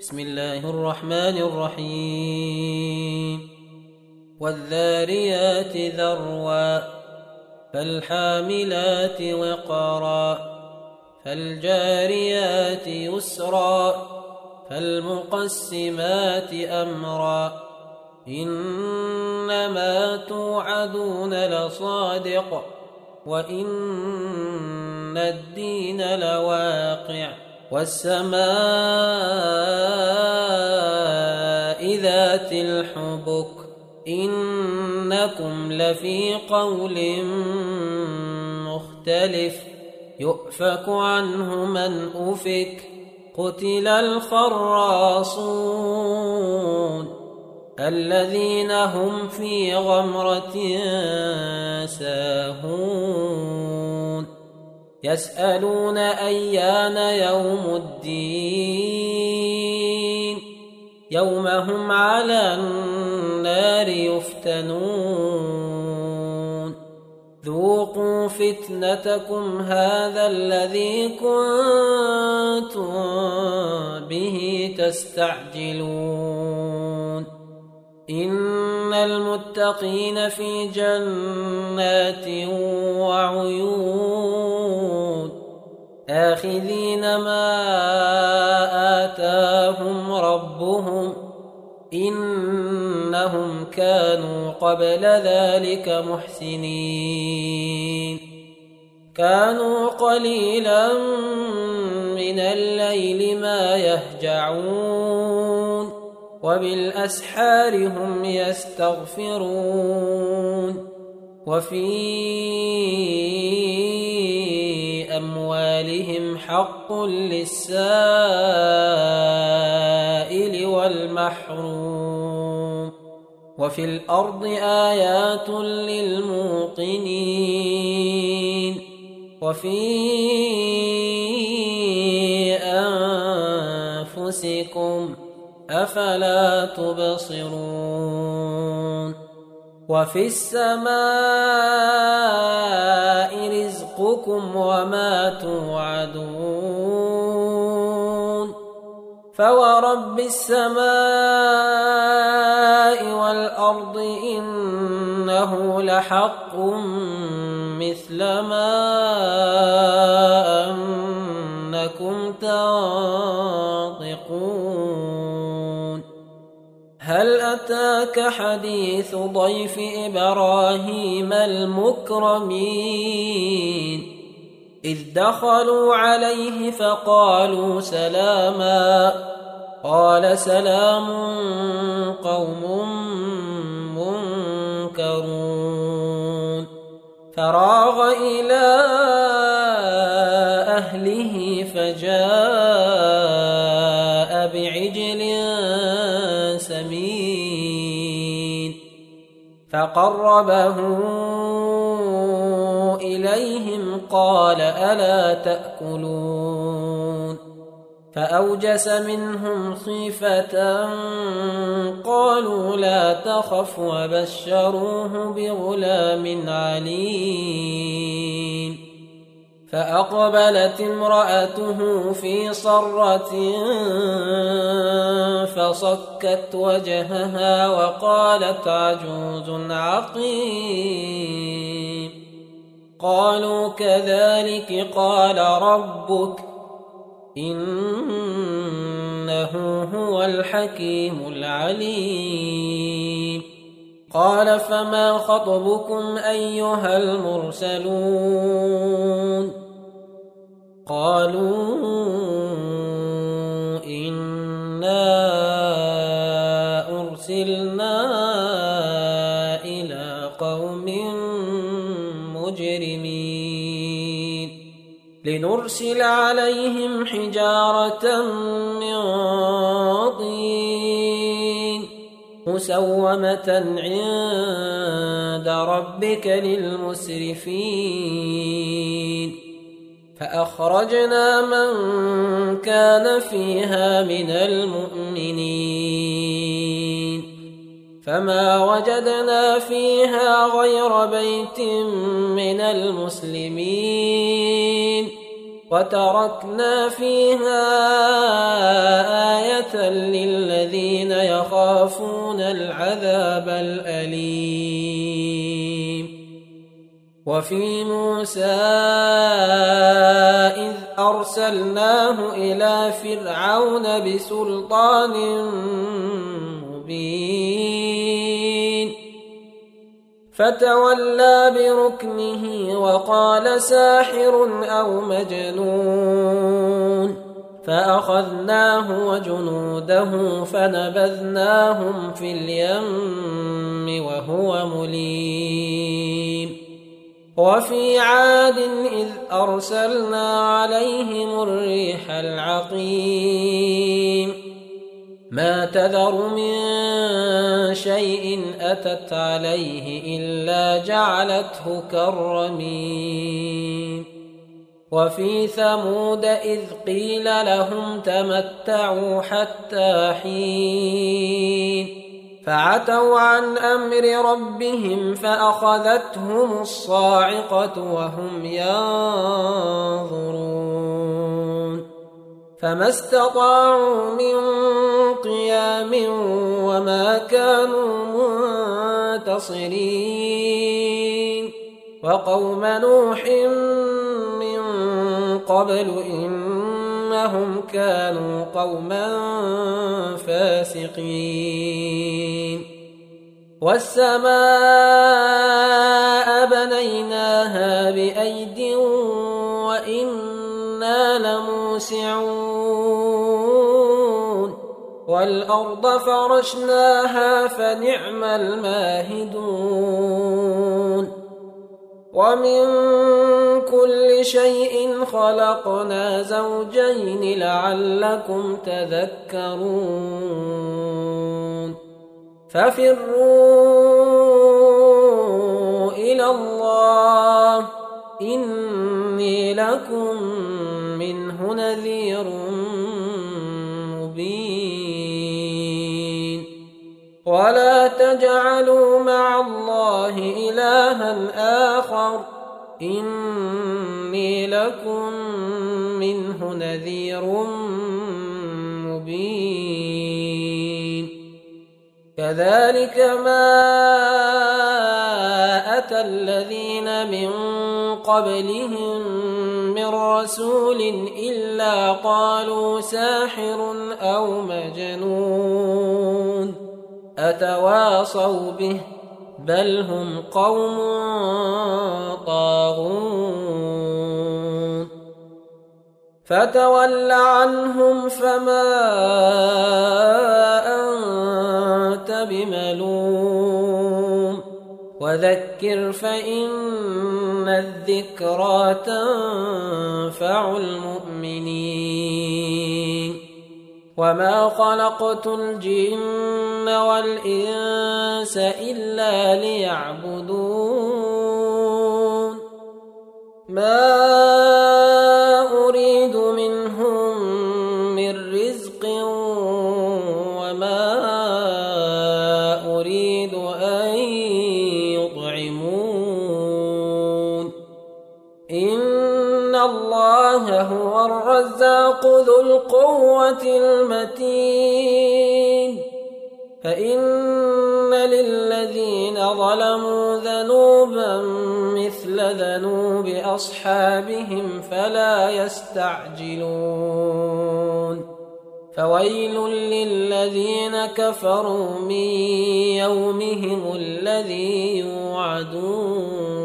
بسم الله الرحمن الرحيم والذاريات ذروا فالحاملات وقرا فالجاريات يسرا فالمقسمات أمرا إنما توعدون لصادق وإن الدين لواقع والسماء ذات الحبك إنكم لفي قول مختلف يؤفك عنه من أفك قتل الخراصون الذين هم في غمرة ساهون يسألون أيان يوم الدين يوم هم على النار يفتنون ذوقوا فتنتكم هذا الذي كنتم به تستعجلون إن المتقين في جنات وعيون آخذين ما آتاهم ربهم إنهم كانوا قبل ذلك محسنين كانوا قليلا من الليل ما يهجعون وبالأسحار هم يستغفرون وفي أموالهم حق للسائل والمحروم وفي الأرض آيات للموقنين وفي أنفسكم أفلا تبصرون وفي السماء رزقكم وما توعدون فورب السماء والأرض إنه لحق مثل ما أنكم تنطقون هل أتاك حديث ضيف إبراهيم المكرمين إذ دخلوا عليه فقالوا سلاما قال سلام قوم منكرون فراغ إلى أهله فجاء بعجل سمين فقربه إليهم قال ألا تأكلون فأوجس منهم خيفة قالوا لا تخف وبشروه بغلام عليم فأقبلت امرأته في صرة فصكت وجهها وقالت عجوز عقيم قالوا كذلك قال ربك إنه هو الحكيم العليم قال فما خطبكم أيها المرسلون قالوا إنا أرسلنا إلى قوم مجرمين لنرسل عليهم حجارة من طين مسومة عند ربك للمسرفين فأخرجنا من كان فيها من المؤمنين فما وجدنا فيها غير بيت من المسلمين وتركنا فيها آية للذين يخافون العذاب الأليم. وفي موسى إذ أرسلناه إلى فرعون بسلطان مبين فتولى بركنه وقال ساحر أو مجنون فأخذناه وجنوده فنبذناهم في اليم وهو مليم. وفي عاد إذ أرسلنا عليهم الريح العقيم ما تذر من شيء أتت عليه إلا جعلته كالرميم. وفي ثمود إذ قيل لهم تمتعوا حتى حين فعتوا عن أمر ربهم فأخذتهم الصاعقة وهم ينظرون فما استطاعوا من قيام وما كانوا منتصرين. وقوم نوح من قبل إنهم كانوا قوما فاسقين. والسماء بنيناها بأيد وإنا لموسعون والأرض فرشناها فنعم الماهدون. ومن كل شيء خلقنا زوجين لعلكم تذكرون. ففروا إلى الله إني لكم منه نذير مبين. ولا تجعلوا مع الله إلها آخر إني لكم منه نذير مبين. كذلك ما أتى الذين من قبلهم من رسول إلا قالوا ساحر أو مجنون أتواصوا به بل هم قوم طاغون. فتول عنهم فما أنت بملوم وذكر فإن الذكرى تنفع المؤمنين. وما خلقت الجن والإنس إلا ليعبدون ما أريد منهم من رزق وما أريد أن يطعمون إن الله هو الرزاق ذو القوة المتين. فإن للذين ظلموا ذنوبا مثل ذنوب أصحابهم فلا يستعجلون. فويل للذين كفروا من يومهم الذي يوعدون.